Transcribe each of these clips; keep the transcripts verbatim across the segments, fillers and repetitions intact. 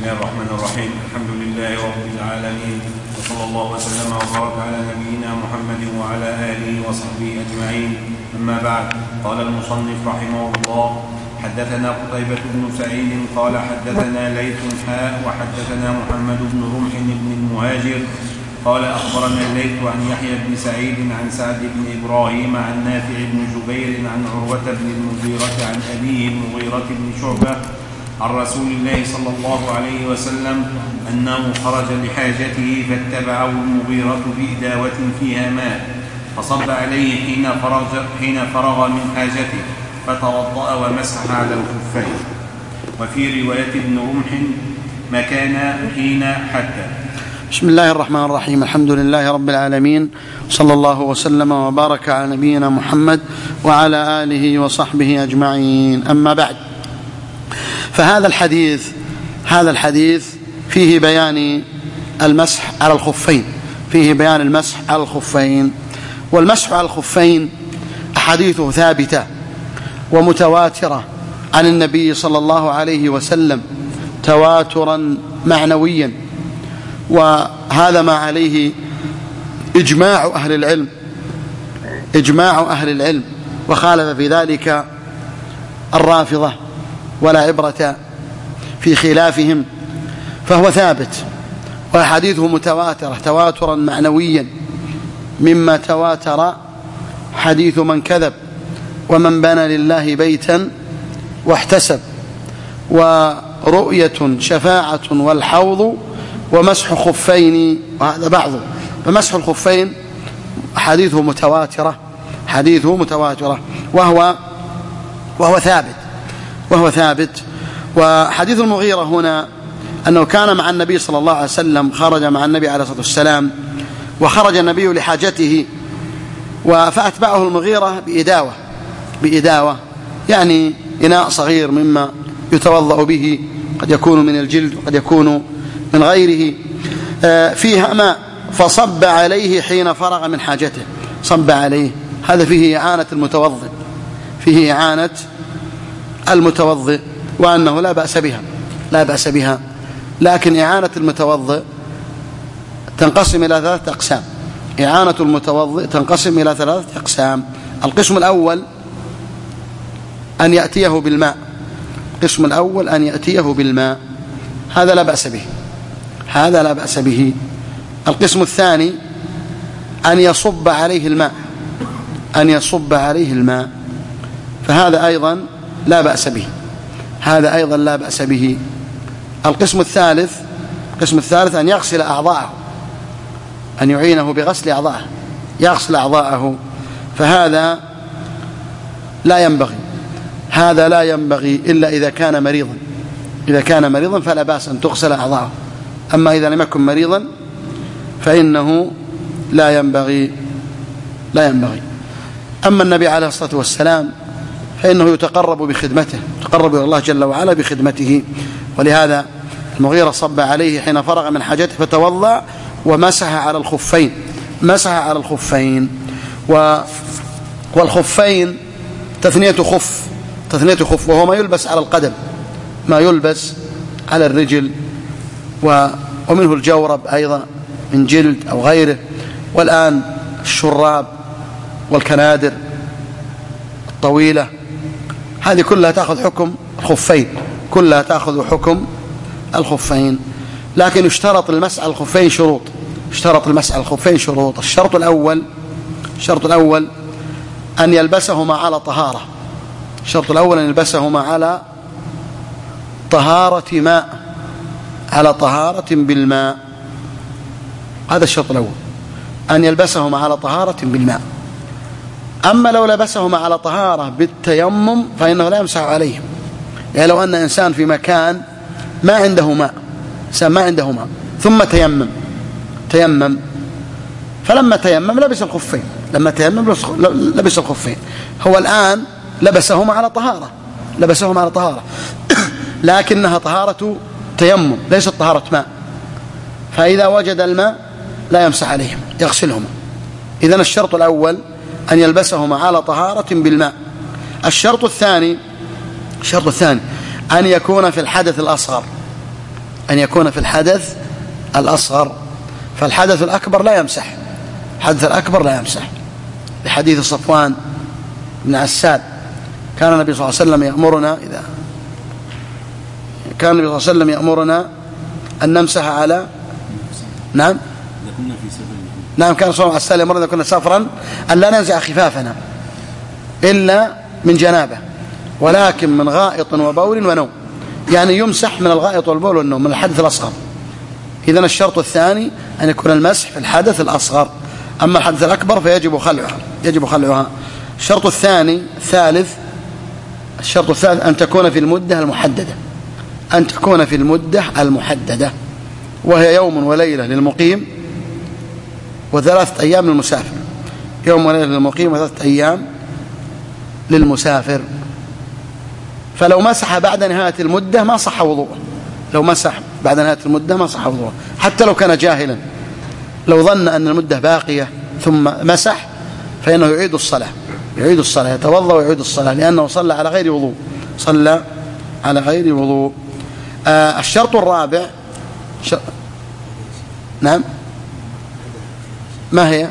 الله الرحمن الرحيم. الحمد لله رب العالمين، وصلى الله وسلم وبارك على نبينا محمد وعلى آله وصحبه أجمعين. أما بعد، قال المصنف رحمه الله: حدثنا قتيبة بن سعيد قال حدثنا ليث حاء وحدثنا محمد بن رمح بن المهاجر قال أخبرنا الليث عن يحيى بن سعيد عن سعد بن إبراهيم عن نافع بن جبير عن عروة بن المغيرة عن أبيه المغيرة بن شعبة عن رسول الله صلى الله عليه وسلم أنه خرج لحاجته فاتبعه المغيرة بإداوة فيها ماء فصب عليه حين فرغ, حين فرغ من حاجته فتوضأ ومسح على الخفين. وفي رواية ابن رمح مكان حين حتى. بسم الله الرحمن الرحيم. الحمد لله رب العالمين، صلى الله وسلم وبارك على نبينا محمد وعلى آله وصحبه أجمعين. أما بعد، فهذا الحديث هذا الحديث فيه بيان المسح على الخفين فيه بيان المسح على الخفين والمسح على الخفين أحاديثه ثابتة ومتواترة عن النبي صلى الله عليه وسلم تواترا معنويا، وهذا ما عليه إجماع أهل العلم إجماع أهل العلم وخالف في ذلك الرافضة ولا عبرة في خلافهم، فهو ثابت وأحاديثه متواترة تواترا معنويا، مما تواتر حديث من كذب ومن بنى لله بيتا واحتسب، ورؤية شفاعة والحوض ومسح خفين، وهذا بعضه. فمسح الخفين حديثه متواترة حديثه متواترة وهو وهو ثابت وهو ثابت وحديث المغيرة هنا أنه كان مع النبي صلى الله عليه وسلم، خرج مع النبي عليه الصلاة والسلام، وخرج النبي لحاجته فأتبعه المغيرة بإداوة بإداوة يعني إناء صغير مما يتوضأ به، قد يكون من الجلد وقد يكون من غيره، فيها ماء فصب عليه حين فرغ من حاجته. صب عليه، هذا فيه إعانة المتوضئ فيه إعانة المتوضئ وأنه لا بأس بها لا بأس بها لكن إعانة المتوضئ تنقسم إلى ثلاثة أقسام إعانة المتوضئ تنقسم إلى ثلاثة أقسام. القسم الأول أن يأتيه بالماء القسم الأول أن يأتيه بالماء هذا لا بأس به هذا لا بأس به. القسم الثاني أن يصب عليه الماء أن يصب عليه الماء فهذا أيضا لا بأس به هذا أيضا لا بأس به. القسم الثالث القسم الثالث أن يغسل أعضاءه أن يعينه بغسل أعضاءه يغسل أعضاءه فهذا لا ينبغي هذا لا ينبغي إلا إذا كان مريضا إذا كان مريضا فلا بأس أن تغسل أعضاءه، أما إذا لم يكن مريضا فإنه لا ينبغي لا ينبغي. أما النبي عليه الصلاة والسلام فإنه يتقرب بخدمته يتقرب إلى الله جل وعلا بخدمته، ولهذا المغيرة صب عليه حين فرغ من حاجته فتوضأ ومسح على الخفين مسح على الخفين و... والخفين تثنية خف تثنية خف وهو ما يلبس على القدم ما يلبس على الرجل، و... ومنه الجورب أيضا من جلد أو غيره، والآن الشراب والكنادر الطويلة هذه كلها تأخذ حكم الخفين كلها تأخذ حكم الخفين. لكن يشترط المسح على الخفين شروط اشترط المسح على الخفين شروط. الشرط الأول الشرط الأول أن يلبسهما على طهارة الشرط الأول أن يلبسهما على طهارة ماء على طهارة بالماء هذا الشرط الأول، أن يلبسهما على طهارة بالماء. أما لو لبسهما على طهارة بالتيمم فإنه لا يمسح عليهم، يعني لو أن إنسان في مكان ما عنده ماء إنسان ما عنده ماء ثم تيمم تيمم فلما تيمم لبس الخفين لما تيمم لبس الخفين هو الآن لبسهما على طهارة لبسهما على طهارة لكنها طهارة تيمم ليست طهارة ماء، فإذا وجد الماء لا يمسح عليهم يغسلهما. إذن الشرط الأول أن يلبسهما على طهارة بالماء. الشرط الثاني الشرط الثاني أن يكون في الحدث الأصغر أن يكون في الحدث الأصغر، فالحدث الأكبر لا يمسح، الحدث الأكبر لا يمسح، لحديث صفوان بن عساد كان النبي صلى الله عليه وسلم يأمرنا إذا كان النبي صلى الله عليه وسلم يأمرنا أن نمسح على نعم نعم كان صلى الله عليه وسلم يأمرنا كنا سفرا أن لا ننزع خفافنا إلا من جنابه ولكن من غائط وبول ونوم، يعني يمسح من الغائط والبول والنوم من الحدث الأصغر. إذن الشرط الثاني أن يكون المسح في الحدث الأصغر، أما الحدث الأكبر فيجب خلعها يجب خلعها. الشرط الثاني الثالث الشرط الثالث أن تكون في المدة المحددة أن تكون في المدة المحددة وهي يوم وليلة للمقيم وثلاثة أيام للمسافر، يوم وليلة للمقيم وثلاثة أيام للمسافر. فلو مسح بعد نهاية المدة ما صح وضوءه، لو مسح بعد نهاية المدة ما صح وضوءه حتى لو كان جاهلا، لو ظن أن المدة باقية ثم مسح فإنه يعيد الصلاة يعيد الصلاة يتوضأ ويعيد الصلاة لأنه صلى على غير وضوء صلى على غير وضوء. آه الشرط الرابع ش... نعم ما هي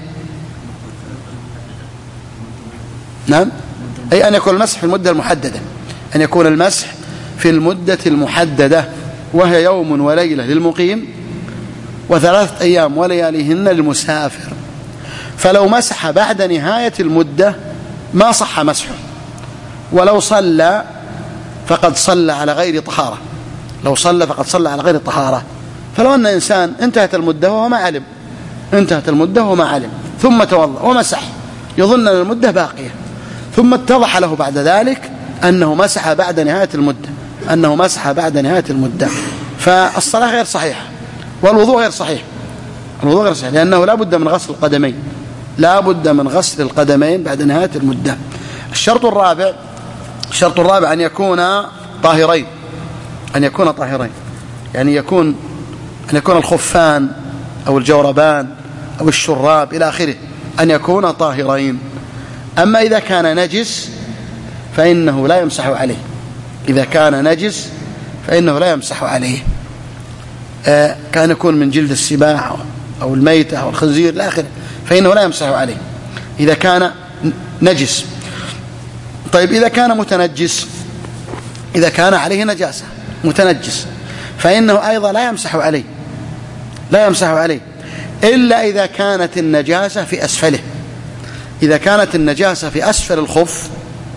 نعم أي أن يكون المسح في المدة المحددة أن يكون المسح في المدة المحددة وهي يوم وليلة للمقيم وثلاثة أيام ولياليهن للمسافر. فلو مسح بعد نهاية المدة ما صح مسحه، ولو صلى فقد صلى على غير طهارة لو صلى فقد صلى على غير طهارة. فلو أن إنسان انتهت المدة وهو ما علم انتهت المدة وهو ما علم ثم توضأ ومسح يظن أن المدة باقية ثم اتضح له بعد ذلك أنه مسح بعد نهاية المدة أنه مسح بعد نهاية المدة فالصلاة غير صحيحة والوضوء غير صحيح الوضوء غير صحيح لأنه لا بد من غسل القدمين لا بد من غسل القدمين بعد نهاية المدة. الشرط الرابع الشرط الرابع أن يكون طاهرين أن يكون طاهرين يعني يكون أن يكون الخفان أو الجوربان أو الشراب إلى آخره أن يكون طاهرين. أما إذا كان نجس فإنه لا يمسح عليه إذا كان نجس فإنه لا يمسح عليه آه كان يكون من جلد السباع أو الميتة أو الخنزير إلى آخره فإنه لا يمسح عليه إذا كان نجس. طيب إذا كان متنجس إذا كان عليه نجاسة متنجس فإنه أيضا لا يمسح عليه لا يمسح عليه إلا إذا كانت النجاسة في أسفله إذا كانت النجاسة في أسفل الخف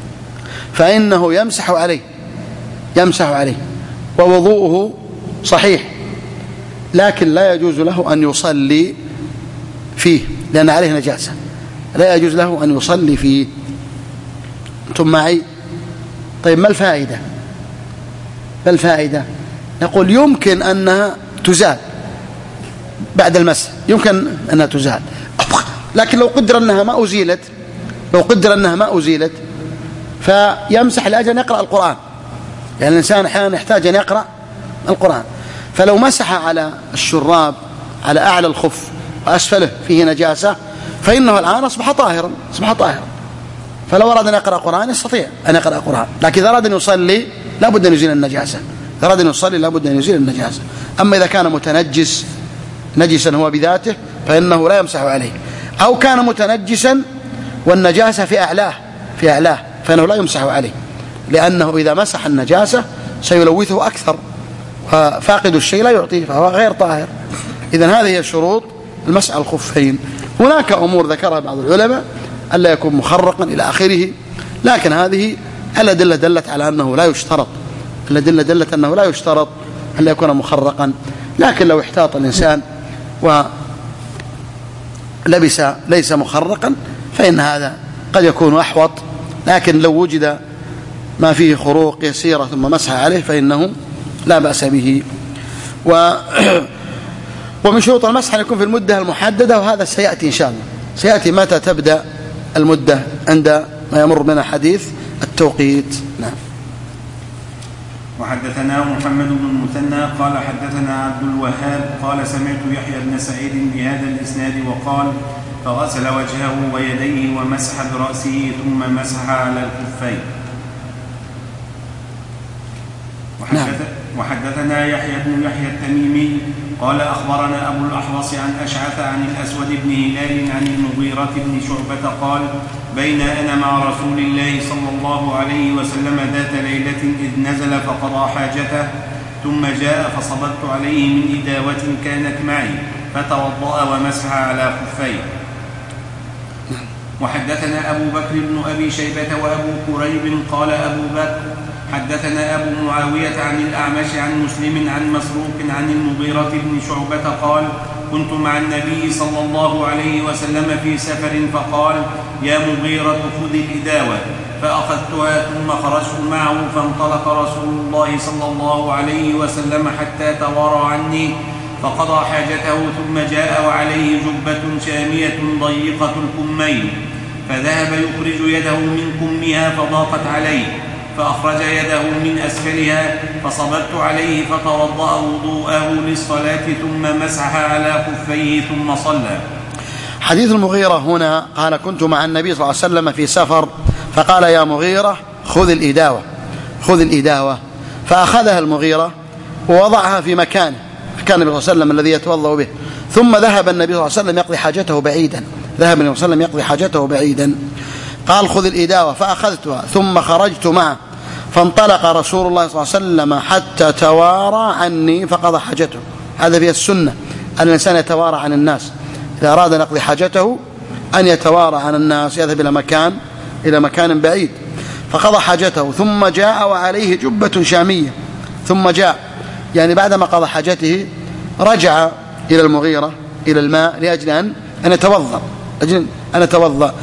فإنه يمسح عليه يمسح عليه ووضوءه صحيح لكن لا يجوز له أن يصلي فيه لأن عليه نجاسة لا يجوز له أن يصلي فيه. أنتم معي؟ طيب ما الفائدة ما الفائدة نقول يمكن أنها تزال بعد المسح يمكن أنها تزال لكن لو قدر أنها ما أزيلت لو قدر أنها ما أزيلت فيمسح لأجل أن يقرأ القرآن يعني الإنسان أحيانا يحتاج أن يقرأ القرآن فلو مسح على الشراب على أعلى الخف وأسفله فيه نجاسة فإنه الآن أصبح طاهرا أصبح طاهرا فلو أراد أن يقرأ قرآن يستطيع أن يقرأ قرآن لكن إذا أراد أن يصلي لا بد أن يزيل النجاسة إذا أراد أن يصلي لا بد أن يزيل النجاسة. أما إذا كان متنجس نجسا هو بذاته فإنه لا يمسح عليه أو كان متنجسا والنجاسة في أعلاه في أعلاه فإنه لا يمسح عليه لأنه إذا مسح النجاسة سيلوثه أكثر وفاقد الشيء لا يعطيه فهو غير طاهر. إذن هذه هي شروط المسح الخفين. هناك أمور ذكرها بعض العلماء ألا يكون مخرقا إلى آخره لكن هذه الأدلة دلت على أنه لا يشترط الأدلة دلت أنه لا يشترط ألا يكون مخرقا لكن لو احتاط الإنسان ولبس ليس مخرقا فإن هذا قد يكون أحوط لكن لو وجد ما فيه خروق يسيرة ثم مسح عليه فإنه لا بأس به. و ومن شروط المسح أن يكون في المدة المحددة وهذا سيأتي إن شاء الله سيأتي متى تبدأ المدة عند ما يمر بنا حديث التوقيت. نعم. وحدثنا محمد بن المثنى قال حدثنا عبد الوهاب قال سمعت يحيى بن سعيد بهذا الإسناد وقال فغسل وجهه ويديه ومسح برأسه ثم مسح على الكفين. وحدث وحدثنا يحيى بن يحيى التميمي قال أخبرنا أبو الأحوص عن أشعث عن الأسود بن هلال عن المغيرة بن شعبة قال بين أنا مع رسول الله صلى الله عليه وسلم ذات ليلة إذ نزل فقضى حاجته ثم جاء فصببت عليه من إداوة كانت معي فتوضأ ومسح على خفيه. وحدثنا أبو بكر بن أبي شيبة وأبو كريب قال أبو بكر حدثنا أبو معاوية عن الأعمش عن مسلم عن مسروق عن المغيرة بن شعبة قال كنت مع النبي صلى الله عليه وسلم في سفر فقال يا مغيرة خذ الإداوة فأخذتها ثم خرجت معه فانطلق رسول الله صلى الله عليه وسلم حتى توارى عني فقضى حاجته ثم جاء وعليه جبة شامية ضيقة الكمين فذهب يخرج يده من كمها فضاقت عليه فأخرج يده من أسفلها فصببت عليه فتوضأ وضوءه للصلاة ثم مسح على خفيه ثم صلى. حديث المغيرة هنا قال كنت مع النبي صلى الله عليه وسلم في سفر فقال يا مغيرة خذ الإداوة خذ الإداوة فأخذها المغيرة ووضعها في مكانه كان النبي صلى الله عليه وسلم الذي يتوضأ به ثم ذهب النبي صلى الله عليه وسلم يقضي حاجته بعيدا ذهب النبي صلى الله عليه وسلم يقضي حاجته بعيدا قال خذ الإداوة فأخذتها ثم خرجت معه فانطلق رسول الله صلى الله عليه وسلم حتى توارى عني فقضى حاجته. هذا في السنة أن الإنسان يتوارى عن الناس إذا أراد أن يقضي حاجته أن يتوارى عن الناس يذهب إلى مكان إلى مكان بعيد فقضى حاجته ثم جاء وعليه جبة شامية ثم جاء يعني بعدما قضى حاجته رجع إلى المغيرة إلى الماء لأجل أن أن يتوضأ أجل أن يتوضأ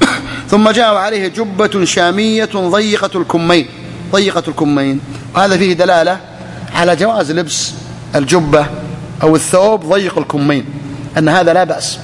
ثم جاء وعليه جبة شامية ضيقة الكمين ضيقة الكمين وهذا فيه دلالة على جواز لبس الجبة أو الثوب ضيق الكمين أن هذا لا بأس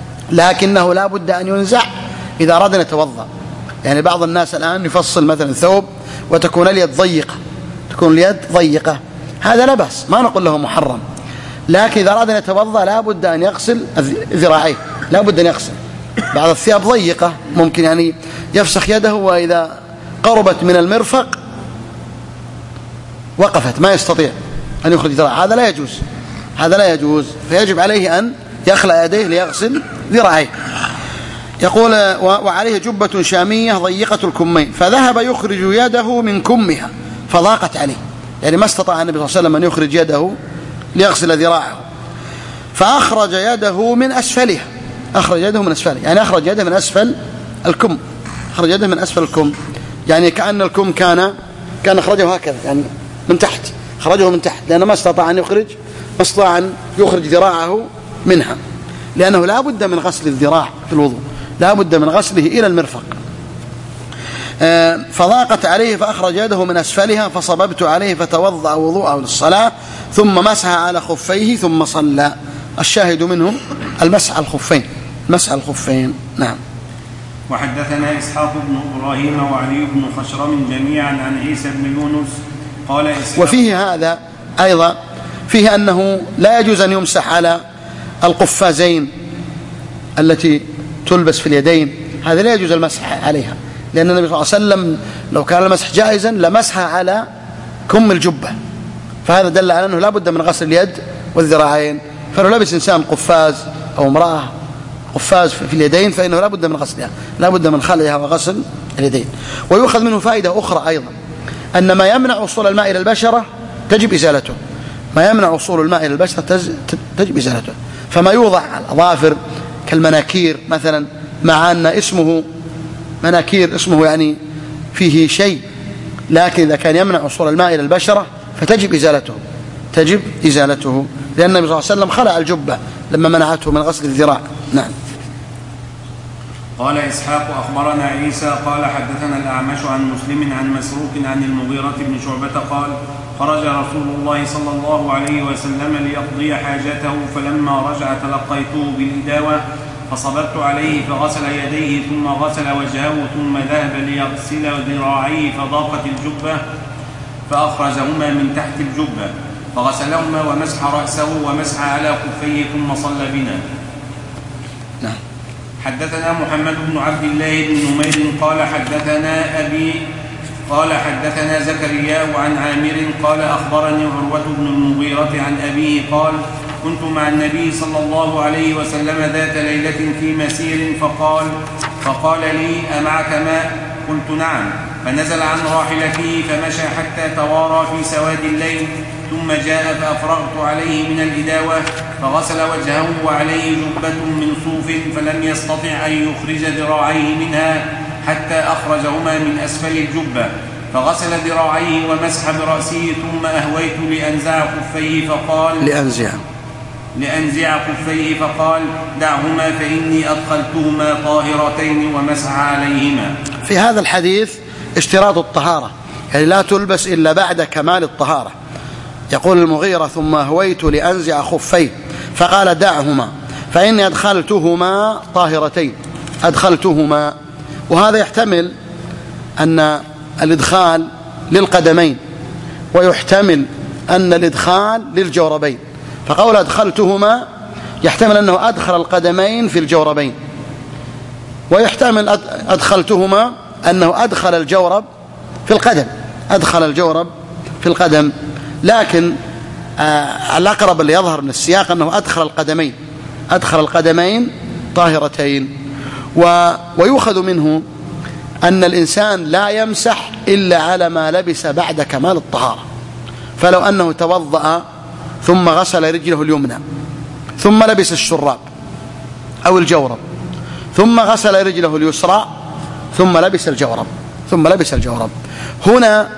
لكنه لا بد أن ينزع إذا أراد أن يتوضأ. يعني بعض الناس الآن يفصل مثلا ثوب وتكون اليد ضيقة تكون اليد ضيقة هذا لا بأس ما نقول له محرم لكن إذا أراد أن يتوضأ لا بد أن يغسل ذراعيه لا بد أن يغسل. بعض الثياب ضيقة ممكن يعني يفسخ يده وإذا قربت من المرفق وقفت ما يستطيع أن يخرج ذراعه هذا لا يجوز هذا لا يجوز فيجب عليه أن يخلع يديه ليغسل ذراعيه. يقول وعليه جبة شامية ضيقة الكمين فذهب يخرج يده من كمها فضاقت عليه يعني ما استطاع النبي صلى الله عليه وسلم أن يخرج يده ليغسل ذراعه فأخرج يده من أسفلها أخرج يده من أسفله يعني أخرج يده من أسفل الكم أخرج يده من أسفل الكم يعني كأن الكم كان كان أخرجه هكذا يعني من تحت خرجه من تحت لأنه ما استطاع أن يخرج ما استطاع أن يخرج ذراعه منها لأنه لا بد من غسل الذراع في الوضوء لا بد من غسله إلى المرفق. فضاقت عليه فأخرج يده من أسفلها فصببت عليه فتوضأ وضوءه للصلاة ثم مسح على خفيه ثم صلى. الشاهد منهم المسح على الخفين مسح الخفين. نعم. وحدثنا إسحاق بن إبراهيم وعلي بن خشرم جميعا عن عيسى بن يونس قال إسحاق وفيه هذا أيضا فيه أنه لا يجوز أن يمسح على القفازين التي تلبس في اليدين هذا لا يجوز المسح عليها لأن النبي صلى الله عليه وسلم لو كان المسح جائزا لمسح على كم الجبة فهذا دل على أنه لا بد من غسل اليد والذراعين. فلو لبس إنسان قفاز أو امرأة قفاز في اليدين فإنه لا بد من غسلها لا بد من خلعها وغسل اليدين. ويؤخذ منه فائدة أخرى أيضا أن ما يمنع وصول الماء إلى البشرة تجب إزالته ما يمنع وصول الماء إلى البشرة تجب إزالته. فما يوضع على الأظافر كالمناكير مثلا مع أن اسمه مناكير اسمه يعني فيه شيء لكن إذا كان يمنع وصول الماء إلى البشرة فتجب إزالته تجب إزالته لأن النبي صلى الله عليه وسلم خلع الجبة لما منعته من غسل الذراع. نعم. قال إسحاق أخبرنا عيسى قال حدثنا الأعمش عن مسلم عن مسروق عن المغيرة بن شعبة قال خرج رسول الله صلى الله عليه وسلم ليقضي حاجته فلما رجع تلقيته بالإداوة فصببت عليه فغسل يديه ثم غسل وجهه ثم ذهب ليغسل ذراعيه فضاقت الجبة فأخرجهما من تحت الجبة فغسلهما ومسح رأسه ومسح على كفيه ثم صلى بنا. نعم. حدثنا محمد بن عبد الله بن نمير قال حدثنا أبي قال حدثنا زكريا عن عامر قال أخبرني عروة بن المغيرة عن أبيه قال كنت مع النبي صلى الله عليه وسلم ذات ليلة في مسير فقال فقال لي أمعك ماء؟ قلت نعم. فنزل عن راحلته فمشى حتى توارى في سواد الليل ثم جاء فأفرغت عليه من الإداوة فغسل وجهه وعليه جبة من صوف فلم يستطع أن يخرج ذراعيه منها حتى أخرجهما من أسفل الجبة فغسل ذراعيه ومسح برأسه ثم أهويت لأنزع كفيه فقال لأنزع لأنزع كفيه فقال دعهما فإني أدخلتهما طاهرتين ومسح عليهما. في هذا الحديث اشتراط الطهارة، يعني لا تلبس إلا بعد كمال الطهارة. يقول المغيرة ثم هويت لأنزع خفيه فقال دعهما فإني أدخلتهما طاهرتين، أدخلتهما، وهذا يحتمل أن الإدخال للقدمين ويحتمل أن الإدخال للجوربين، فقول أدخلتهما يحتمل أنه أدخل القدمين في الجوربين، ويحتمل أدخلتهما أنه أدخل الجورب في القدم، أدخل الجورب في القدم، لكن آه الأقرب اللي يظهر من السياق أنه أدخل القدمين، أدخل القدمين طاهرتين. و ويؤخذ منه أن الإنسان لا يمسح إلا على ما لبس بعد كمال الطهارة، فلو أنه توضأ ثم غسل رجله اليمنى ثم لبس الشراب أو الجورب ثم غسل رجله اليسرى ثم لبس الجورب ثم لبس الجورب هنا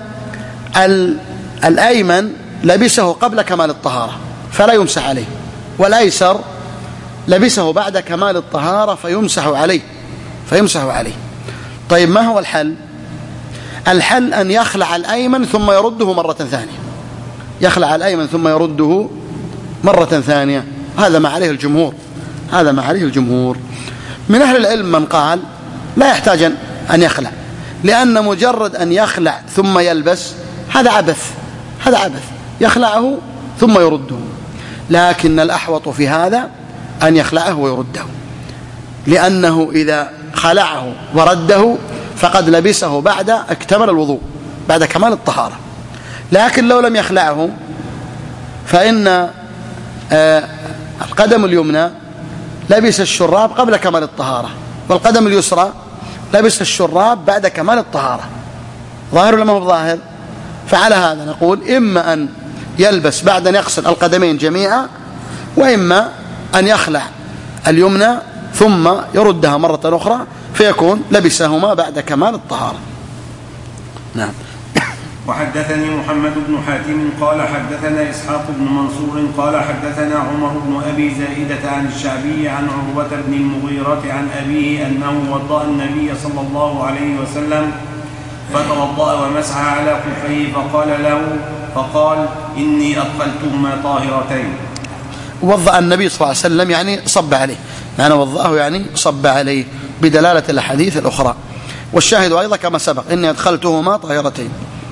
الأيمن لبسه قبل كمال الطهارة فلا يمسح عليه، والأيسر لبسه بعد كمال الطهارة فيمسح عليه فيمسح عليه. طيب ما هو الحل؟ الحل أن يخلع الأيمن ثم يرده مرة ثانية، يخلع الأيمن ثم يرده مرة ثانية، هذا ما عليه الجمهور، هذا ما عليه الجمهور. من أهل العلم من قال لا يحتاج أن يخلع، لأن مجرد أن يخلع ثم يلبس هذا عبث، هذا عبث، يخلعه ثم يرده، لكن الأحوط في هذا أن يخلعه ويرده، لأنه إذا خلعه ورده فقد لبسه بعد اكتمل الوضوء، بعد كمال الطهارة. لكن لو لم يخلعه فإن آه القدم اليمنى لبس الشراب قبل كمال الطهارة، والقدم اليسرى لبس الشراب بعد كمال الطهارة. ظاهر ولا ما هو ظاهر؟ فعلى هذا نقول إما أن يلبس بعد أن يغسل القدمين جميعا، وإما أن يخلع اليمنى ثم يردها مرة أخرى فيكون لبسهما بعد كمال الطهارة. نعم. وحدثني محمد بن حاتم قال حدثنا إسحاق بن منصور قال حدثنا عمر بن أبي زائدة عن الشعبي عن عروة بن المغيرة عن أبيه أنه وضأ النبي صلى الله عليه وسلم فتوضأ ومسح على كفيه فقال له فقال إني أدخلتهما طاهرتين. وضأ النبي صلى الله عليه وسلم يعني صب عليه، معنى وضأه يعني صب عليه بدلالة الأحاديث الأخرى، والشاهد أيضا كما سبق إني أدخلتهما طاهرتين.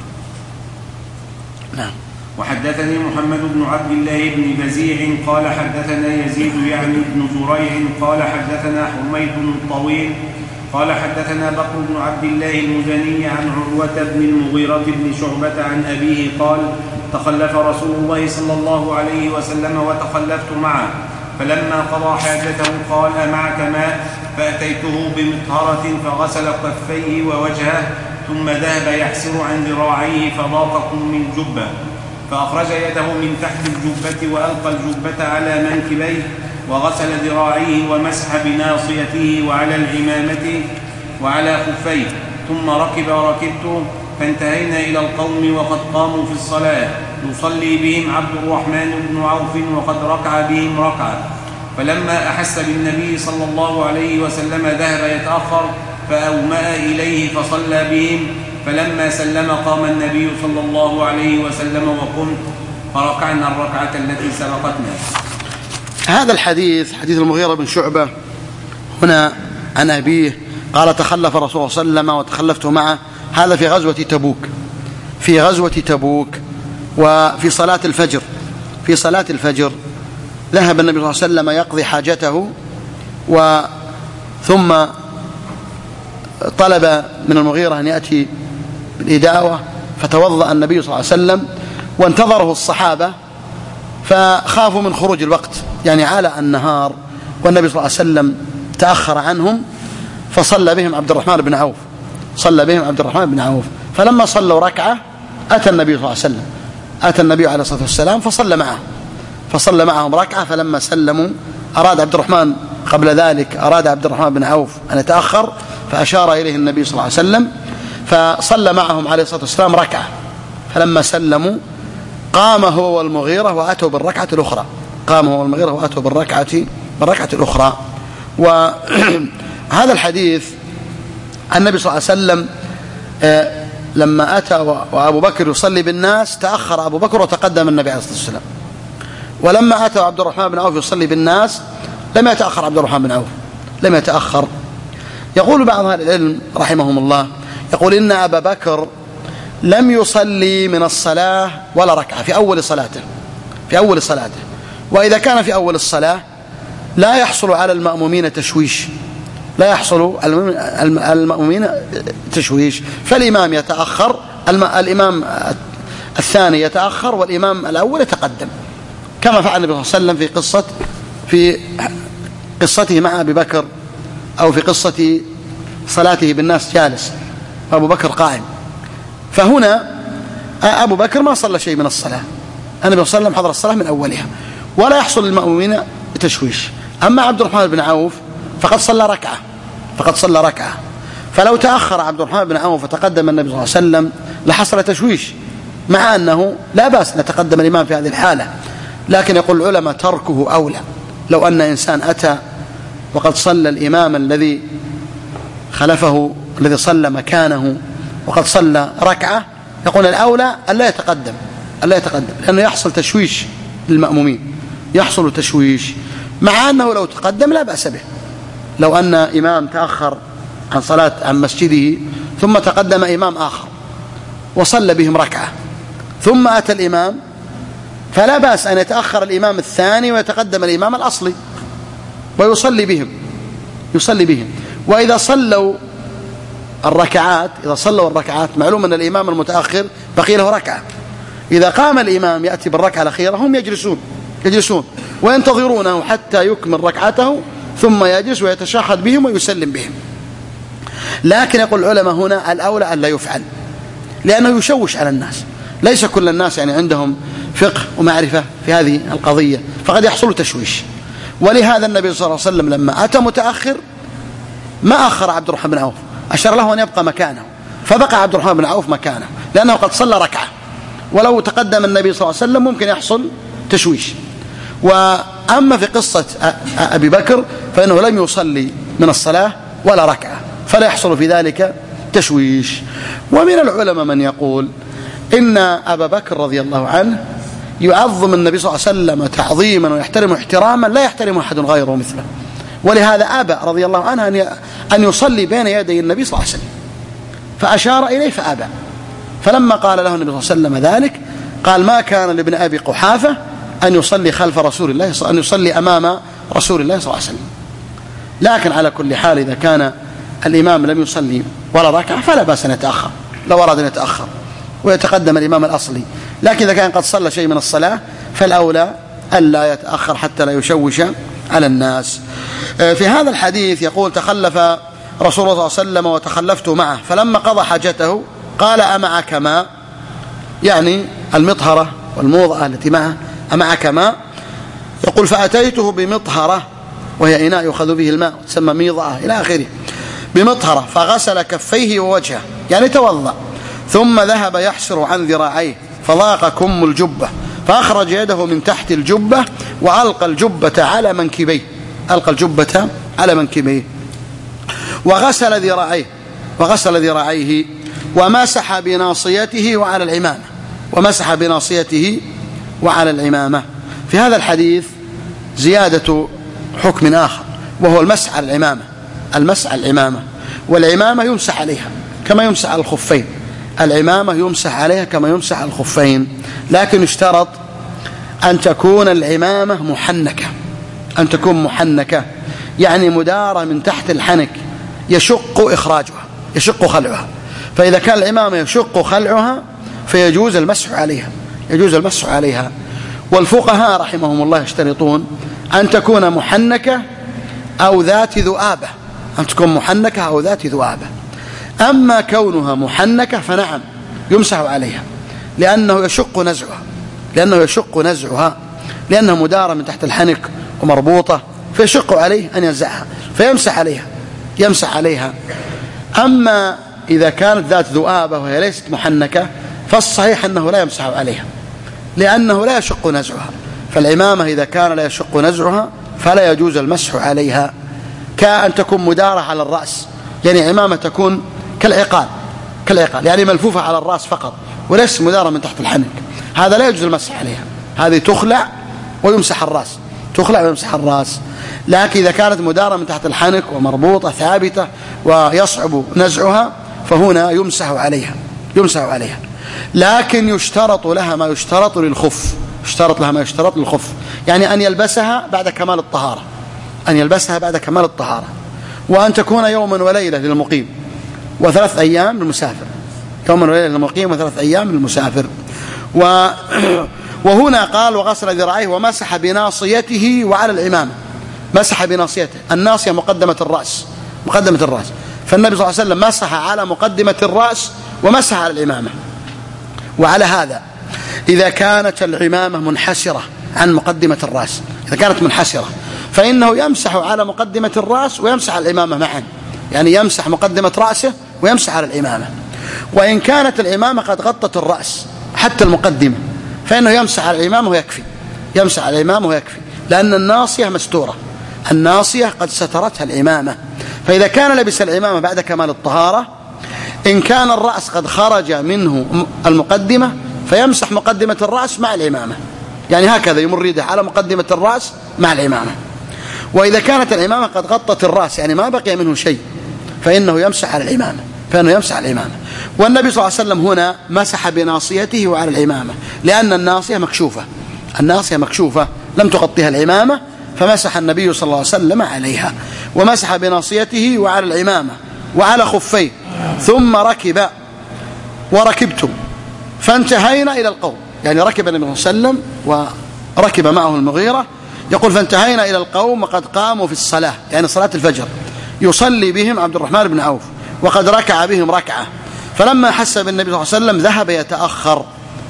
نعم. وحدثني محمد بن عبد الله بن بزيع قال حدثنا يزيد يعني بن زريع قال حدثنا حميد الطويل قال حدثنا بكر بن عبد الله المزني عن عروة بن المغيرة بن شعبة عن أبيه قال تخلف رسول الله صلى الله عليه وسلم وتخلفت معه، فلما قضى حاجته قال أمعك ماء؟ فأتيته بمطهرة فغسل كفيه ووجهه ثم ذهب يحسر عن ذراعيه فضاق كم الجبة، فأخرج يده من تحت الجبة وألقى الجبة على منكبيه وغسل ذراعيه ومسح بناصيته وعلى العمامة وعلى خفيه، ثم ركب وركبت فانتهينا إلى القوم وقد قاموا في الصلاة يصلي بهم عبد الرحمن بن عوف وقد ركع بهم ركعة، فلما أحس بالنبي صلى الله عليه وسلم ذهب يتأخر فأومأ إليه فصلى بهم، فلما سلم قام النبي صلى الله عليه وسلم وقمت فركعنا الركعة التي سبقتنا. هذا الحديث حديث المغيرة بن شعبة هنا عن أبيه قال تخلف رسول الله صلى الله عليه وسلم وتخلفت معه، هذا في غزوة تبوك، في غزوة تبوك وفي صلاة الفجر، في صلاة الفجر ذهب النبي صلى الله عليه وسلم يقضي حاجته ثم طلب من المغيرة أن يأتي بالإداوة، فتوضأ النبي صلى الله عليه وسلم وانتظره الصحابة، فخافوا من خروج الوقت، يعني على النهار، والنبي صلى الله عليه وسلم تأخر عنهم، فصلى بهم عبد الرحمن بن عوف صلى بهم عبد الرحمن بن عوف فلما صلوا ركعة أتى النبي صلى الله عليه وسلم أتى النبي عليه الصلاة والسلام فصلى معهم فصلى معهم ركعة، فلما سلموا أراد عبد الرحمن قبل ذلك أراد عبد الرحمن بن عوف أن يتأخر، فأشار إليه النبي صلى الله عليه وسلم، فصلى معهم عليه الصلاة والسلام ركعة، فلما سلموا قام هو والمغيرة وأتوا بالركعة الأخرى قام هو والمغيرة وأتوا بالركعة بالركعة الأخرى. وهذا الحديث النبي صلى الله عليه وسلم لما أتى وأبو بكر يصلي بالناس تأخر أبو بكر وتقدم النبي عليه الصلاة والسلام، ولما أتى عبد الرحمن بن عوف يصلي بالناس لم يتأخر عبد الرحمن بن عوف لم يتأخر. يقول بعض أهل العلم رحمهم الله، يقول إن أبا بكر لم يصلي من الصلاة ولا ركعة في أول صلاته في أول صلاته وإذا كان في أول الصلاة لا يحصل على المأمومين تشويش لا يحصل المأمومين تشويش فالإمام يتأخر الإمام الثاني يتأخر والإمام الأول يتقدم، كما فعل النبي صلى الله عليه وسلم في قصة في قصته مع أبي بكر، أو في قصة صلاته بالناس جالس وأبو بكر قائم. فهنا أبو بكر ما صلى شيء من الصلاة، النبي صلى الله عليه وسلم حضر الصلاة من أولها ولا يحصل للمأمومين تشويش. أما عبد الرحمن بن عوف فقد صلى ركعة فقد صلى ركعة فلو تأخر عبد الرحمن بن عوف وتقدم النبي صلى الله عليه وسلم لحصل تشويش، مع أنه لا بأس أن يتقدم الإمام في هذه الحالة، لكن يقول العلماء تركه أولى. لو أن إنسان أتى وقد صلى الإمام الذي خلفه الذي صلى مكانه وقد صلى ركعة، يقول الأولى ألا يتقدم ألا يتقدم لأنه يحصل تشويش للمأمومين يحصل تشويش، مع أنه لو تقدم لا بأس به. لو أن إمام تأخر عن صلاة عن مسجده ثم تقدم إمام آخر وصلى بهم ركعة ثم أتى الإمام، فلا بأس أن يتأخر الإمام الثاني ويتقدم الإمام الأصلي ويصلي بهم يصلي بهم وإذا صلوا الركعات إذا صلوا الركعات معلوم أن الإمام المتأخر بقي له ركعة، إذا قام الإمام يأتي بالركعة الأخيرة هم يجلسون يجلسون وينتظرونه حتى يكمل ركعته ثم يجلس ويتشهد بهم ويسلم بهم. لكن يقول العلماء هنا الأولى أن لا يفعل، لأنه يشوش على الناس، ليس كل الناس يعني عندهم فقه ومعرفة في هذه القضية، فقد يحصل تشويش. ولهذا النبي صلى الله عليه وسلم لما أتى متأخر ما أخر عبد الرحمن بن عوف، أشار له أن يبقى مكانه، فبقى عبد الرحمن بن عوف مكانه لأنه قد صلى ركعة، ولو تقدم النبي صلى الله عليه وسلم ممكن يحصل تشويش. وأما في قصة أبي بكر فإنه لم يصلي من الصلاة ولا ركعة، فلا يحصل في ذلك تشويش. ومن العلماء من يقول إن أبا بكر رضي الله عنه يعظم النبي صلى الله عليه وسلم تعظيما ويحترم احتراما لا يحترم أحد غيره مثله، ولهذا أبى رضي الله عنه أن يصلي بين يدي النبي صلى الله عليه وسلم، فأشار إليه فأبى. فلما قال له النبي صلى الله عليه وسلم ذلك قال ما كان لابن أبي قحافة أن يصلي خلف رسول الله أن يصلي أمام رسول الله صلى الله عليه وسلم. لكن على كل حال إذا كان الإمام لم يصلي ولا ركعة فلا بأس أن يتأخر لو أراد أن يتأخر ويتقدم الإمام الأصلي، لكن إذا كان قد صلى شيء من الصلاة فالأولى ألا يتأخر حتى لا يشوش على الناس. في هذا الحديث يقول تخلف رسول الله صلى الله عليه وسلم وتخلفت معه، فلما قضى حاجته قال أمعك ماء، يعني المطهرة والموضعة التي معه أمعك ماء، يقول فأتيته بمطهرة وهي إناء يؤخذ به الماء تسمى ميضعة إلى آخره، بمطهرة فغسل كفيه ووجهه يعني توضأ، ثم ذهب يحسر عن ذراعيه فضاق كم الجبة فأخرج يده من تحت الجبة وألقى الجبة على منكبيه ألقى الجبة على منكبيه وغسل ذراعيه وغسل ذراعيه ومسح بناصيته وعلى العمامة ومسح بناصيته وعلى العمامة. في هذا الحديث زيادة حكم آخر وهو المسح على العمامة المسح على العمامة والعمامة يمسح عليها كما يمسح على الخفين العمامة يمسح عليها كما يمسح على الخفين، لكن اشترط أن تكون العمامة محنكة أن تكون محنكة يعني مدارة من تحت الحنك يشق إخراجها يشق خلعها، فإذا كان العمامة يشق خلعها فيجوز المسح عليها، يجوز المسح عليها. والفقهاء رحمهم الله يشترطون أن تكون محنكة أو ذات ذؤابة، أن تكون محنكة أو ذات ذؤابة. أما كونها محنكة فنعم يمسح عليها، لأنه يشق نزعها، لأنه يشق نزعها لأنها مدارة من تحت الحنك ومربوطة، فيشق عليه أن ينزعها فيمسح عليها، يمسح عليها. أما إذا كانت ذات ذؤابة وهي ليست محنكة فالصحيح أنه لا يمسح عليها، لأنه لا يشق نزعها. فالعمامة إذا كان لا يشق نزعها فلا يجوز المسح عليها، كأن تكون مدارة على الرأس، يعني عمامة تكون كالعقال، كالعقال يعني ملفوفة على الرأس فقط وليس مدارة من تحت الحنك، هذا لا يجوز المسح عليها، هذه تخلع ويمسح الرأس، تخلع ويمسح الرأس. لكن إذا كانت مدارة من تحت الحنك ومربوطة ثابتة ويصعب نزعها فهنا يمسح عليها، يمسح عليها. لكن يشترط لها ما يشترط للخف، يشترط لها ما يشترط للخف، يعني أن يلبسها بعد كمال الطهارة، أن يلبسها بعد كمال الطهارة، وأن تكون يوما وليلة للمقيم وثلاث أيام للمسافر، يوما وليلة للمقيم وثلاث أيام للمسافر. و وهنا قال وغسل ذراعيه ومسح بناصيته وعلى العمامة، مسح بناصيته، الناصية مقدمة الرأس، مقدمة الرأس، فالنبي صلى الله عليه وسلم مسح على مقدمة الرأس ومسح على العمامة. وعلى هذا إذا كانت العمامة منحسرة عن مقدمة الرأس، إذا كانت منحسرة فإنه يمسح على مقدمة الرأس ويمسح على العمامة معا، يعني يمسح مقدمة رأسه ويمسح على العمامة. وإن كانت العمامة قد غطت الرأس حتى المقدمة فإنه يمسح على العمامة ويكفي، يمسح على العمامة ويكفي، لأن الناصية مستورة، الناصية قد سترتها العمامة. فإذا كان لبس العمامة بعد كمال الطهارة، إن كان الرأس قد خرج منه المقدمة فيمسح مقدمة الرأس مع العمامة، يعني هكذا يمر يده على مقدمة الرأس مع العمامة. وإذا كانت العمامة قد غطت الرأس يعني ما بقي منه شيء فإنه يمسح على العمامة، فإنه يمسح على العمامة. والنبي صلى الله عليه وسلم هنا مسح بناصيته وعلى العمامة، لأن الناصية مكشوفة، الناصية مكشوفة لم تغطيها العمامة، فمسح النبي صلى الله عليه وسلم عليها، ومسح بناصيته وعلى العمامة وعلى خفيه، ثم ركب وركبتم فانتهينا إلى القوم، يعني ركب النبي صلى الله عليه وسلم وركب معه المغيرة، يقول فانتهينا إلى القوم وقد قاموا في الصلاة، يعني صلاة الفجر، يصلي بهم عبد الرحمن بن عوف وقد ركع بهم ركعة، فلما حس بالنبي صلى الله عليه وسلم ذهب يتأخر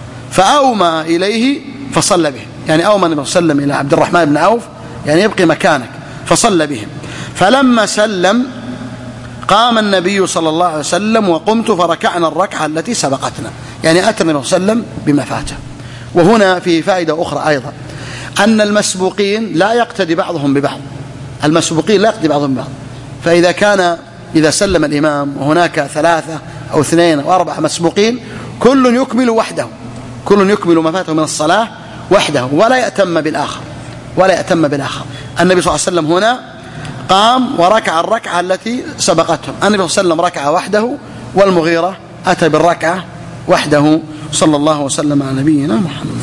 فأومى إليه فصلى بهم، يعني أومى النبي صلى الله عليه وسلم إلى عبد الرحمن بن عوف يعني يبقي مكانك، فصلى بهم. فلما سلم قام النبي صلى الله عليه وسلم وقمت فركعنا الركعة التي سبقتنا، يعني أتى النبي صلى الله عليه وسلم بما فاته. وهنا في فائدة أخرى أيضا، أن المسبوقين لا يقتدي بعضهم ببعض، المسبوقين لا يقتدي بعضهم ببعض، فإذا كان إذا سلم الإمام وهناك ثلاثة أو اثنين أو أربعة مسبوقين كل يكمل وحده، كل يكمل ما فاته من الصلاة وحده ولا يأتم بالآخر، ولا يأتم بالآخر. النبي صلى الله عليه وسلم هنا قام وركع الركعة التي سبقتهم، النبي صلى الله عليه وسلم ركع وحده والمغيرة أتى بالركعة وحده، صلى الله وسلم على نبينا محمد.